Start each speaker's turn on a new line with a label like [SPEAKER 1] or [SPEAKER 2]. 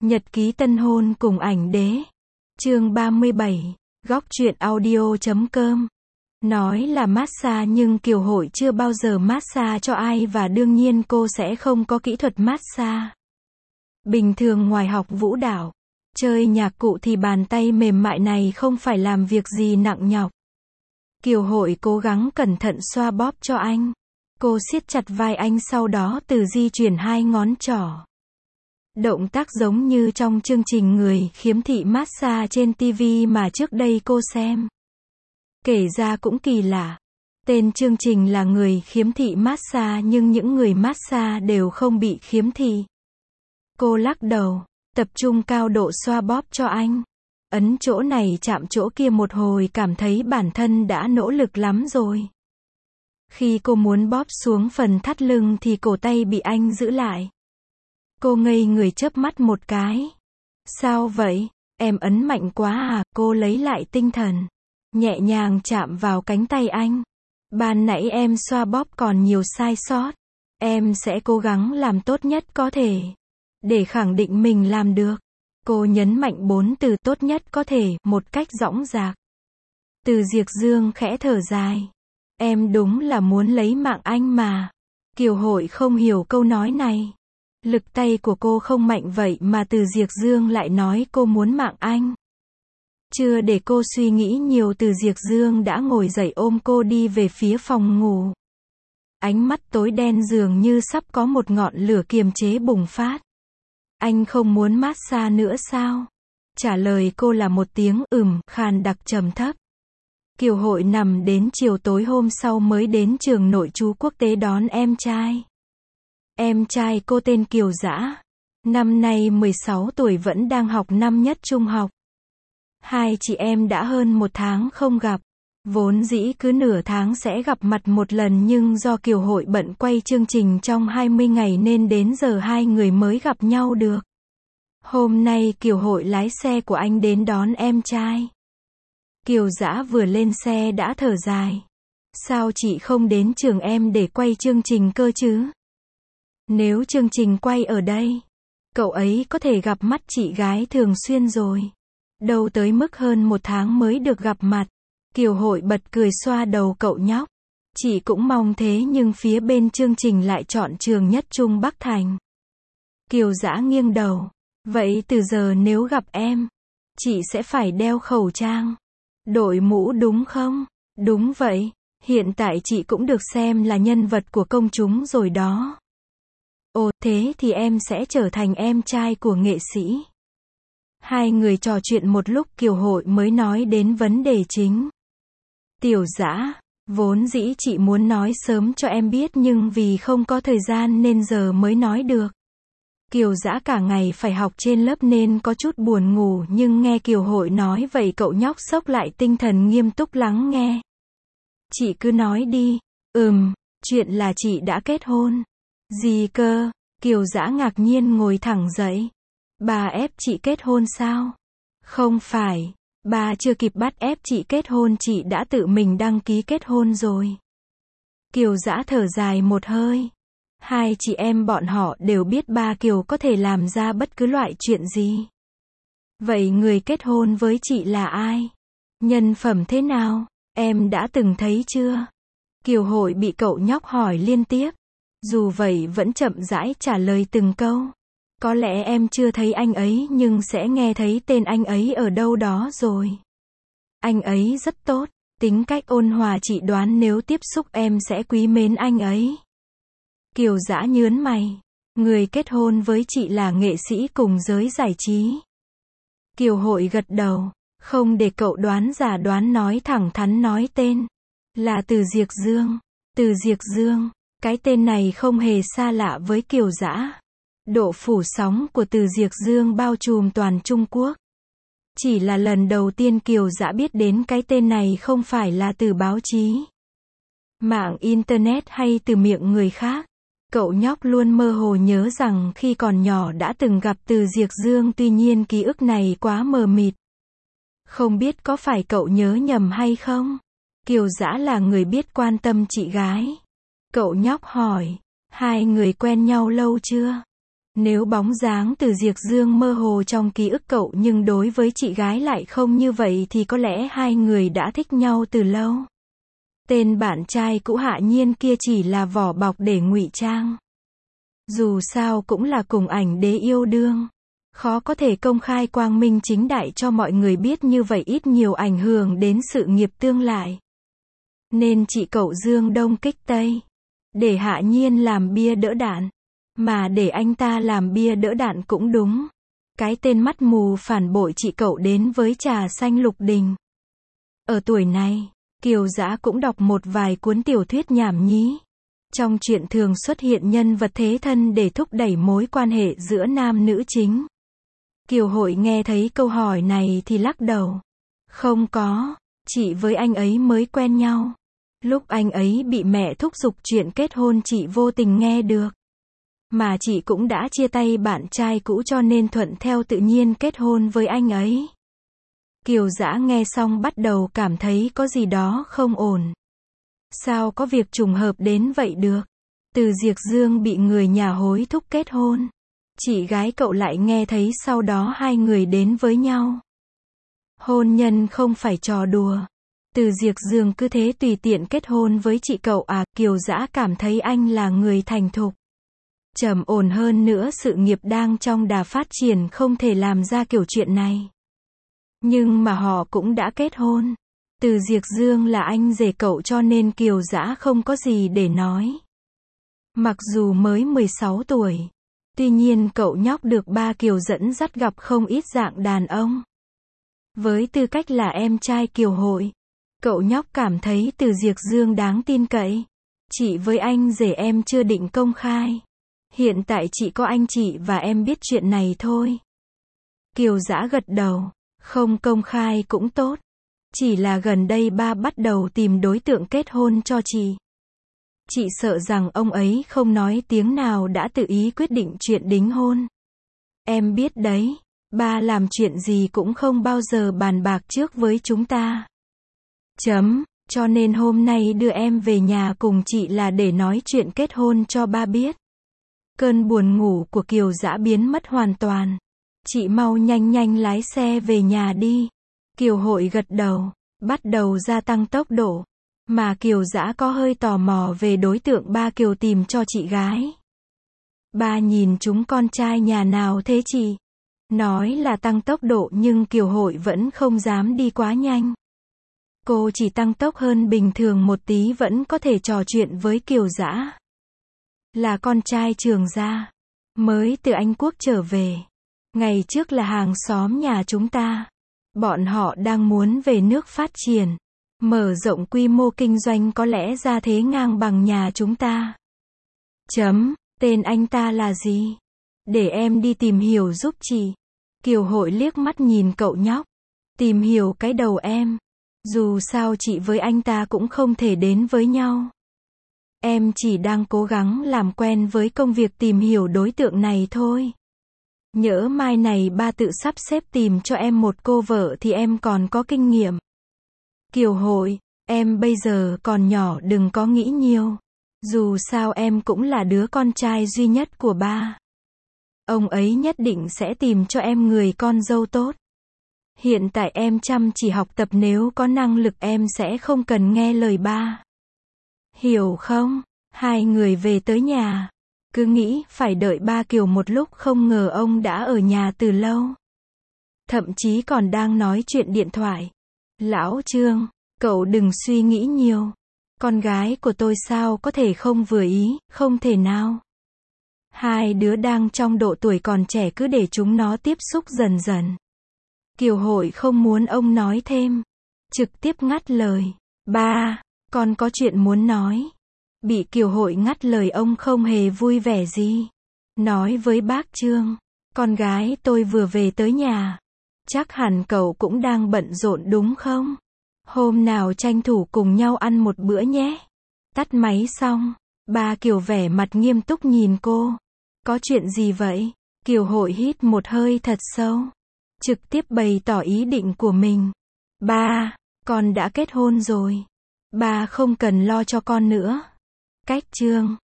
[SPEAKER 1] Nhật ký tân hôn cùng ảnh đế. Chương 37, góc truyện audio.com. Nói là massage nhưng Kiều Hội chưa bao giờ massage cho ai và đương nhiên cô sẽ không có kỹ thuật massage. Bình thường ngoài học vũ đạo, chơi nhạc cụ thì bàn tay mềm mại này không phải làm việc gì nặng nhọc. Kiều Hội cố gắng cẩn thận xoa bóp cho anh. Cô siết chặt vai anh sau đó từ di chuyển hai ngón trỏ. Động tác giống như trong chương trình người khiếm thị massage trên TV mà trước đây cô xem. Kể ra cũng kỳ lạ. Tên chương trình là người khiếm thị massage nhưng những người massage đều không bị khiếm thị. Cô lắc đầu, tập trung cao độ xoa bóp cho anh. Ấn chỗ này chạm chỗ kia một hồi cảm thấy bản thân đã nỗ lực lắm rồi. Khi cô muốn bóp xuống phần thắt lưng thì cổ tay bị anh giữ lại. Cô ngây người chớp mắt một cái. Sao vậy? Em ấn mạnh quá à? Cô lấy lại tinh thần. Nhẹ nhàng chạm vào cánh tay anh. Ban nãy em xoa bóp còn nhiều sai sót. Em sẽ cố gắng làm tốt nhất có thể. Để khẳng định mình làm được. Cô nhấn mạnh 4 từ tốt nhất có thể, một cách dõng dạc. Từ Diệc Dương khẽ thở dài. Em đúng là muốn lấy mạng anh mà. Kiều Hội không hiểu câu nói này. Lực tay của cô không mạnh vậy mà Từ Diệc Dương lại nói cô muốn mạng anh. Chưa để cô suy nghĩ nhiều Từ Diệc Dương đã ngồi dậy ôm cô đi về phía phòng ngủ. Ánh mắt tối đen dường như sắp có một ngọn lửa kiềm chế bùng phát. Anh không muốn massage nữa sao? Trả lời cô là một tiếng khàn đặc trầm thấp. Kiều Hội nằm đến chiều tối hôm sau mới đến trường nội trú quốc tế đón em trai. Em trai cô tên Kiều Dã. Năm nay 16 tuổi vẫn đang học năm nhất trung học. Hai chị em đã hơn một tháng không gặp. Vốn dĩ cứ nửa tháng sẽ gặp mặt một lần nhưng do Kiều Hội bận quay chương trình trong 20 ngày nên đến giờ hai người mới gặp nhau được. Hôm nay Kiều Hội lái xe của anh đến đón em trai. Kiều Dã vừa lên xe đã thở dài. Sao chị không đến trường em để quay chương trình cơ chứ? Nếu chương trình quay ở đây, cậu ấy có thể gặp mắt chị gái thường xuyên rồi. Đâu tới mức hơn một tháng mới được gặp mặt. Kiều Hội bật cười xoa đầu cậu nhóc. Chị cũng mong thế nhưng phía bên chương trình lại chọn trường Nhất Trung Bắc Thành. Kiều Dã nghiêng đầu. Vậy từ giờ nếu gặp em, chị sẽ phải đeo khẩu trang, đội mũ đúng không? Đúng vậy, hiện tại chị cũng được xem là nhân vật của công chúng rồi đó. Ồ, thế thì em sẽ trở thành em trai của nghệ sĩ. Hai người trò chuyện một lúc Kiều Hội mới nói đến vấn đề chính. Tiểu Dã, vốn dĩ chị muốn nói sớm cho em biết nhưng vì không có thời gian nên giờ mới nói được. Kiều Dã cả ngày phải học trên lớp nên có chút buồn ngủ nhưng nghe Kiều Hội nói vậy cậu nhóc xốc lại tinh thần nghiêm túc lắng nghe. Chị cứ nói đi. Chuyện là chị đã kết hôn. Gì cơ? Kiều Dã ngạc nhiên ngồi thẳng dậy. Bà ép chị kết hôn sao? Không phải, bà chưa kịp bắt ép chị kết hôn chị đã tự mình đăng ký kết hôn rồi. Kiều Dã thở dài một hơi. Hai chị em bọn họ đều biết ba Kiều có thể làm ra bất cứ loại chuyện gì. Vậy người kết hôn với chị là ai? Nhân phẩm thế nào? Em đã từng thấy chưa? Kiều Hội bị cậu nhóc hỏi liên tiếp. Dù vậy vẫn chậm rãi trả lời từng câu. Có lẽ em chưa thấy anh ấy nhưng sẽ nghe thấy tên anh ấy ở đâu đó rồi. Anh ấy rất tốt, tính cách ôn hòa chị đoán nếu tiếp xúc em sẽ quý mến anh ấy. Kiều Dã nhớn mày. Người kết hôn với chị là nghệ sĩ cùng giới giải trí. Kiều Hội gật đầu. Không để cậu đoán giả đoán nói thẳng thắn nói tên. Là Từ Diệc Dương. Từ Diệc Dương. Cái tên này không hề xa lạ với Kiều Dã. Độ phủ sóng của Từ Diệc Dương bao trùm toàn Trung Quốc. Chỉ là lần đầu tiên Kiều Dã biết đến cái tên này không phải là từ báo chí, mạng Internet hay từ miệng người khác. Cậu nhóc luôn mơ hồ nhớ rằng khi còn nhỏ đã từng gặp Từ Diệc Dương tuy nhiên ký ức này quá mờ mịt. Không biết có phải cậu nhớ nhầm hay không? Kiều Dã là người biết quan tâm chị gái. Cậu nhóc hỏi, hai người quen nhau lâu chưa? Nếu bóng dáng Từ Diệc Dương mơ hồ trong ký ức cậu nhưng đối với chị gái lại không như vậy thì có lẽ hai người đã thích nhau từ lâu. Tên bạn trai cũ Hạ Nhiên kia chỉ là vỏ bọc để ngụy trang. Dù sao cũng là cùng ảnh đế yêu đương. Khó có thể công khai quang minh chính đại cho mọi người biết như vậy ít nhiều ảnh hưởng đến sự nghiệp tương lai. Nên chị cậu Dương Đông kích Tây. Để Hạ Nhiên làm bia đỡ đạn. Mà để anh ta làm bia đỡ đạn cũng đúng. Cái tên mắt mù phản bội chị cậu đến với trà xanh lục đình. Ở tuổi này, Kiều Dã cũng đọc một vài cuốn tiểu thuyết nhảm nhí. Trong truyện thường xuất hiện nhân vật thế thân để thúc đẩy mối quan hệ giữa nam nữ chính. Kiều Hội nghe thấy câu hỏi này thì lắc đầu. Không có, chị với anh ấy mới quen nhau. Lúc anh ấy bị mẹ thúc giục chuyện kết hôn chị vô tình nghe được. Mà chị cũng đã chia tay bạn trai cũ cho nên thuận theo tự nhiên kết hôn với anh ấy. Kiều Dã nghe xong bắt đầu cảm thấy có gì đó không ổn. Sao có việc trùng hợp đến vậy được? Từ Diệc Dương bị người nhà hối thúc kết hôn. Chị gái cậu lại nghe thấy sau đó hai người đến với nhau. Hôn nhân không phải trò đùa. Từ Diệc Dương cứ thế tùy tiện kết hôn với chị cậu à? Kiều Dã cảm thấy anh là người thành thục. Trầm ổn hơn nữa, sự nghiệp đang trong đà phát triển, không thể làm ra kiểu chuyện này. Nhưng mà họ cũng đã kết hôn. Từ Diệc Dương là anh rể cậu cho nên Kiều Dã không có gì để nói. Mặc dù mới 16 tuổi. Tuy nhiên cậu nhóc được ba Kiều dẫn dắt gặp không ít dạng đàn ông. Với tư cách là em trai Kiều Hội, cậu nhóc cảm thấy Từ Diệc Dương đáng tin cậy. Chị với anh rể em chưa định công khai. Hiện tại chỉ có anh chị và em biết chuyện này thôi. Kiều Dã gật đầu. Không công khai cũng tốt. Chỉ là gần đây ba bắt đầu tìm đối tượng kết hôn cho chị. Chị sợ rằng ông ấy không nói tiếng nào đã tự ý quyết định chuyện đính hôn. Em biết đấy, ba làm chuyện gì cũng không bao giờ bàn bạc trước với chúng ta. Cho nên hôm nay đưa em về nhà cùng chị là để nói chuyện kết hôn cho ba biết. Cơn buồn ngủ của Kiều Dã biến mất hoàn toàn. Chị mau nhanh lái xe về nhà đi. Kiều Hội gật đầu, bắt đầu gia tăng tốc độ. Mà Kiều Dã có hơi tò mò về đối tượng ba Kiều tìm cho chị gái. Ba nhìn chúng con trai nhà nào thế chị? Nói là tăng tốc độ nhưng Kiều Hội vẫn không dám đi quá nhanh. Cô chỉ tăng tốc hơn bình thường một tí vẫn có thể trò chuyện với Kiều Dã. Là con trai Trường gia, mới từ Anh Quốc trở về. Ngày trước là hàng xóm nhà chúng ta. Bọn họ đang muốn về nước phát triển, mở rộng quy mô kinh doanh, có lẽ ra thế ngang bằng nhà chúng ta. Tên anh ta là gì? Để em đi tìm hiểu giúp chị. Kiều Hội liếc mắt nhìn cậu nhóc. Tìm hiểu cái đầu em. Dù sao chị với anh ta cũng không thể đến với nhau. Em chỉ đang cố gắng làm quen với công việc tìm hiểu đối tượng này thôi. Nhỡ mai này ba tự sắp xếp tìm cho em một cô vợ thì em còn có kinh nghiệm. Kiều Hội, em bây giờ còn nhỏ đừng có nghĩ nhiều. Dù sao em cũng là đứa con trai duy nhất của ba. Ông ấy nhất định sẽ tìm cho em người con dâu tốt. Hiện tại em chăm chỉ học tập, nếu có năng lực em sẽ không cần nghe lời ba. Hiểu không? Hai người về tới nhà. Cứ nghĩ phải đợi ba Kiều một lúc, không ngờ ông đã ở nhà từ lâu. Thậm chí còn đang nói chuyện điện thoại. Lão Trương, cậu đừng suy nghĩ nhiều. Con gái của tôi sao có thể không vừa ý, không thể nào. Hai đứa đang trong độ tuổi còn trẻ, cứ để chúng nó tiếp xúc dần dần. Kiều Hội không muốn ông nói thêm. Trực tiếp ngắt lời. Ba, con có chuyện muốn nói. Bị Kiều Hội ngắt lời, ông không hề vui vẻ gì. Nói với bác Trương, con gái tôi vừa về tới nhà. Chắc hẳn cậu cũng đang bận rộn đúng không? Hôm nào tranh thủ cùng nhau ăn một bữa nhé. Tắt máy xong, ba Kiều vẻ mặt nghiêm túc nhìn cô. Có chuyện gì vậy? Kiều Hội hít một hơi thật sâu. Trực tiếp bày tỏ ý định của mình. Ba, con đã kết hôn rồi. Ba không cần lo cho con nữa. Cách Trương,